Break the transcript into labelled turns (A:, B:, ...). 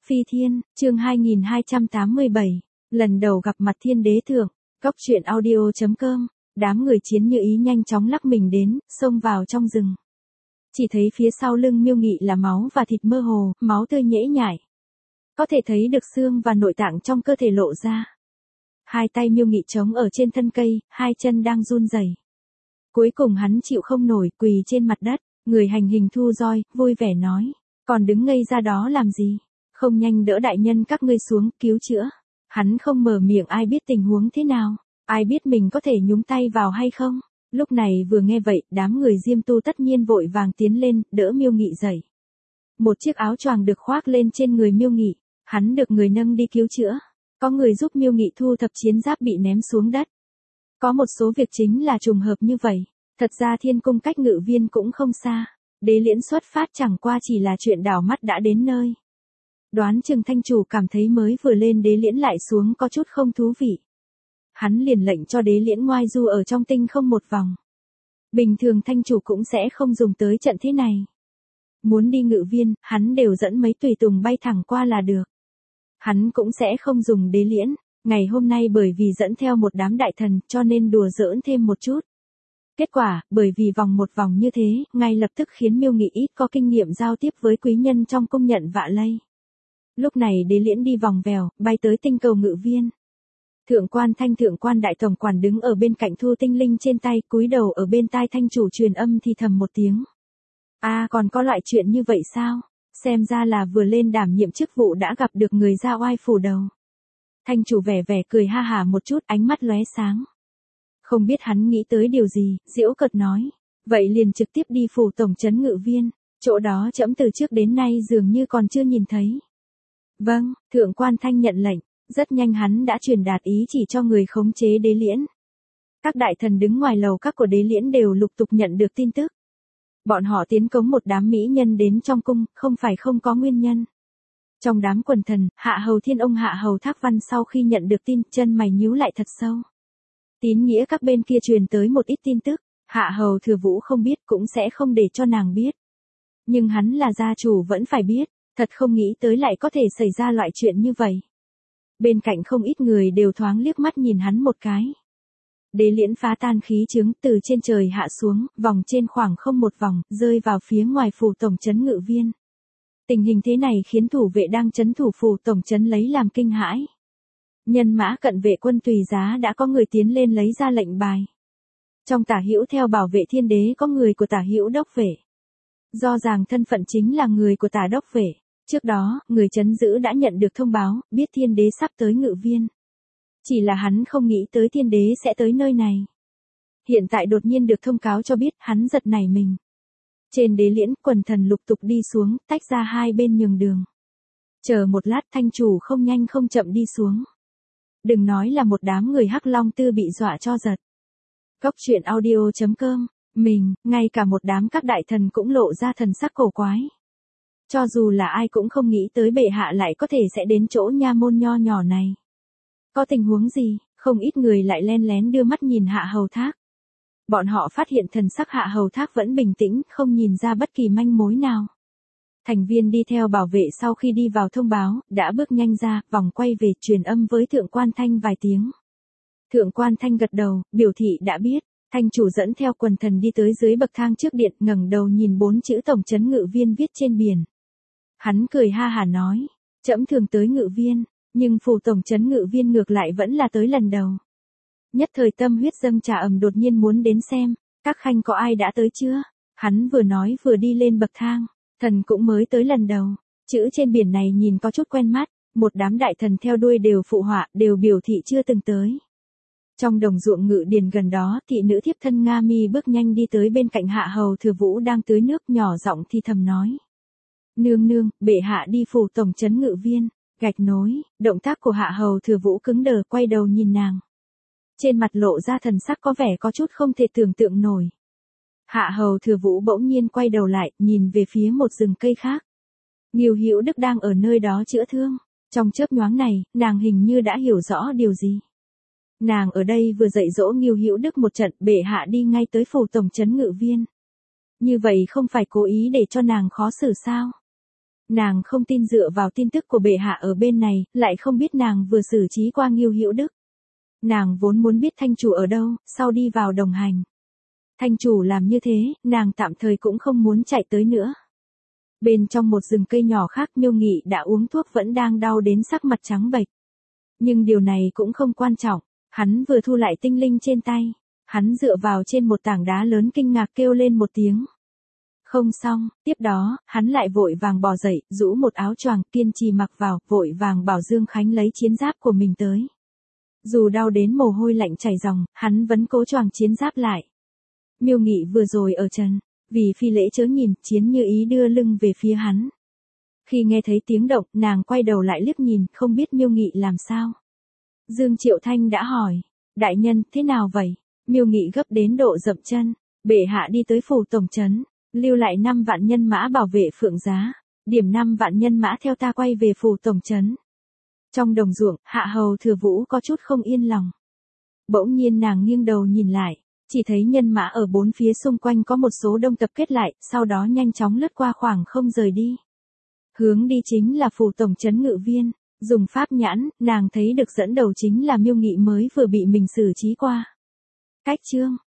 A: Phi Thiên, chương 2287, lần đầu gặp mặt Thiên Đế Thượng, Cốc truyện audio.com, đám người chiến như ý nhanh chóng lắc mình đến, xông vào trong rừng. Chỉ thấy phía sau lưng Miêu Nghị là máu và thịt mơ hồ, máu tươi nhễ nhại. Có thể thấy được xương và nội tạng trong cơ thể lộ ra. Hai tay Miêu Nghị chống ở trên thân cây, hai chân đang run rẩy. Cuối cùng hắn chịu không nổi, quỳ trên mặt đất, người hành hình thu roi, vui vẻ nói, còn đứng ngây ra đó làm gì? Không nhanh đỡ đại nhân các ngươi xuống, cứu chữa. Hắn không mở miệng, ai biết tình huống thế nào, ai biết mình có thể nhúng tay vào hay không. Lúc này vừa nghe vậy, đám người Diêm Tu tất nhiên vội vàng tiến lên, đỡ Miêu Nghị dậy. Một chiếc áo choàng được khoác lên trên người Miêu Nghị, hắn được người nâng đi cứu chữa. Có người giúp Miêu Nghị thu thập chiến giáp bị ném xuống đất. Có một số việc chính là trùng hợp như vậy. Thật ra Thiên Cung cách Ngự Viên cũng không xa. Đế Liễn xuất phát chẳng qua chỉ là chuyện đảo mắt đã đến nơi. Đoán chừng thanh chủ cảm thấy mới vừa lên Đế Liễn lại xuống có chút không thú vị. Hắn liền lệnh cho Đế Liễn ngoai du ở trong tinh không một vòng. Bình thường thanh chủ cũng sẽ không dùng tới trận thế này. Muốn đi Ngự Viên, hắn đều dẫn mấy tùy tùng bay thẳng qua là được. Hắn cũng sẽ không dùng Đế Liễn. Ngày hôm nay bởi vì dẫn theo một đám đại thần cho nên đùa giỡn thêm một chút. Kết quả, bởi vì vòng một vòng như thế, ngay lập tức khiến Miêu Nghị ít có kinh nghiệm giao tiếp với quý nhân trong cung nhận vạ lây. Lúc này Đế Liễn đi vòng vèo, bay tới tinh cầu Ngự Viên. Thượng quan đại tổng quản đứng ở bên cạnh thu tinh linh trên tay, cúi đầu ở bên tai thanh chủ truyền âm thì thầm một tiếng. Còn có loại chuyện như vậy sao? Xem ra là vừa lên đảm nhiệm chức vụ đã gặp được người ra oai phủ đầu. Thanh chủ vẻ cười ha hả một chút, ánh mắt lóe sáng. Không biết hắn nghĩ tới điều gì, giễu cợt nói. Vậy liền trực tiếp đi phủ tổng trấn Ngự Viên, chỗ đó trẫm từ trước đến nay dường như còn chưa nhìn thấy. Vâng, thượng quan thanh nhận lệnh, rất nhanh hắn đã truyền đạt ý chỉ cho người khống chế Đế Liễn. Các đại thần đứng ngoài lầu các của Đế Liễn đều lục tục nhận được tin tức. Bọn họ tiến cống một đám mỹ nhân đến trong cung, không phải không có nguyên nhân. Trong đám quần thần, Hạ Hầu Thiên ông Hạ Hầu Thác Văn sau khi nhận được tin, chân mày nhíu lại thật sâu. Tín nghĩa các bên kia truyền tới một ít tin tức, Hạ Hầu Thừa Vũ không biết cũng sẽ không để cho nàng biết. Nhưng hắn là gia chủ vẫn phải biết, thật không nghĩ tới lại có thể xảy ra loại chuyện như vậy. Bên cạnh không ít người đều thoáng liếc mắt nhìn hắn một cái. Đế Liễn phá tan khí chứng từ trên trời hạ xuống, vòng trên khoảng không một vòng, rơi vào phía ngoài phủ tổng trấn Ngự Viên. Tình hình thế này khiến thủ vệ đang trấn thủ phủ tổng trấn lấy làm kinh hãi. Nhân mã cận vệ quân tùy giá đã có người tiến lên lấy ra lệnh bài. Trong Tả Hữu theo bảo vệ Thiên Đế có người của Tả Hữu đốc vệ. Do ràng thân phận chính là người của Tả đốc vệ. Trước đó, người trấn giữ đã nhận được thông báo, biết Thiên Đế sắp tới Ngự Viên. Chỉ là hắn không nghĩ tới Thiên Đế sẽ tới nơi này. Hiện tại đột nhiên được thông cáo cho biết, hắn giật nảy mình. Trên Đế Liễn, quần thần lục tục đi xuống, tách ra hai bên nhường đường. Chờ một lát, thanh chủ không nhanh không chậm đi xuống. Đừng nói là một đám người Hắc Long Tư bị dọa cho giật. Cốc truyện audio.com, ngay cả một đám các đại thần cũng lộ ra thần sắc cổ quái. Cho dù là ai cũng không nghĩ tới bệ hạ lại có thể sẽ đến chỗ nha môn nho nhỏ này. Có tình huống gì, không ít người lại len lén đưa mắt nhìn Hạ Hầu Thác. Bọn họ phát hiện thần sắc Hạ Hầu Thác vẫn bình tĩnh, không nhìn ra bất kỳ manh mối nào. Thành viên đi theo bảo vệ sau khi đi vào thông báo, đã bước nhanh ra, vòng quay về truyền âm với Thượng quan Thanh vài tiếng. Thượng quan Thanh gật đầu, biểu thị đã biết. Thanh chủ dẫn theo quần thần đi tới dưới bậc thang trước điện, ngẩng đầu nhìn 4 chữ tổng trấn Ngự Viên viết trên biển. Hắn cười ha hả nói, trẫm thường tới Ngự Viên, nhưng phủ tổng trấn Ngự Viên ngược lại vẫn là tới lần đầu. Nhất thời tâm huyết dâng trà đột nhiên muốn đến xem, các khanh có ai đã tới chưa? Hắn vừa nói vừa đi lên bậc thang, thần cũng mới tới lần đầu. Chữ trên biển này nhìn có chút quen mắt, một đám đại thần theo đuôi đều phụ họa, đều biểu thị chưa từng tới. Trong đồng ruộng Ngự Điền gần đó, thị nữ thiếp thân Nga Mi bước nhanh đi tới bên cạnh Hạ Hầu Thừa Vũ đang tưới nước, nhỏ giọng thì thầm nói. Nương nương, bệ hạ đi phủ tổng trấn Ngự Viên. Gạch nối, động tác của Hạ Hầu Thừa Vũ cứng đờ, quay đầu nhìn nàng. Trên mặt lộ ra thần sắc có vẻ có chút không thể tưởng tượng nổi. Hạ Hầu Thừa Vũ bỗng nhiên quay đầu lại, nhìn về phía một rừng cây khác. Ngưu Hữu Đức đang ở nơi đó chữa thương. Trong chớp nhoáng này, nàng hình như đã hiểu rõ điều gì. Nàng ở đây vừa dạy dỗ Ngưu Hữu Đức một trận, bệ hạ đi ngay tới phủ tổng trấn Ngự Viên. Như vậy không phải cố ý để cho nàng khó xử sao? Nàng không tin dựa vào tin tức của bệ hạ ở bên này, lại không biết nàng vừa xử trí qua Ngưu Hữu Đức. Nàng vốn muốn biết thanh chủ ở đâu, sau đi vào đồng hành. Thanh chủ làm như thế, nàng tạm thời cũng không muốn chạy tới nữa. Bên trong một rừng cây nhỏ khác Miêu Nghị đã uống thuốc vẫn đang đau đến sắc mặt trắng bệch. Nhưng điều này cũng không quan trọng, hắn vừa thu lại tinh linh trên tay. Hắn dựa vào trên một tảng đá lớn kinh ngạc kêu lên một tiếng. Không xong, tiếp đó, hắn lại vội vàng bò dậy, rũ một áo choàng kiên trì mặc vào, vội vàng bảo Dương Khánh lấy chiến giáp của mình tới. Dù đau đến mồ hôi lạnh chảy ròng, hắn vẫn cố choàng chiến giáp lại. Miêu Nghị vừa rồi ở trần, vì phi lễ chớ nhìn, Chiến Như Ý đưa lưng về phía hắn. Khi nghe thấy tiếng động, nàng quay đầu lại liếc nhìn, không biết Miêu Nghị làm sao. Dương Triệu Thanh đã hỏi, đại nhân, thế nào vậy? Miêu Nghị gấp đến độ dậm chân, bệ hạ đi tới phủ tổng trấn, lưu lại 5 vạn nhân mã bảo vệ Phượng Giá, điểm 5 vạn nhân mã theo ta quay về phủ tổng trấn. Trong đồng ruộng, Hạ Hầu Thừa Vũ có chút không yên lòng. Bỗng nhiên nàng nghiêng đầu nhìn lại, chỉ thấy nhân mã ở 4 phía xung quanh có một số đông tập kết lại, sau đó nhanh chóng lướt qua khoảng không rời đi. Hướng đi chính là phủ tổng trấn ngự viên, dùng pháp nhãn, nàng thấy được dẫn đầu chính là Miêu Nghị mới vừa bị mình xử trí qua. Cách chương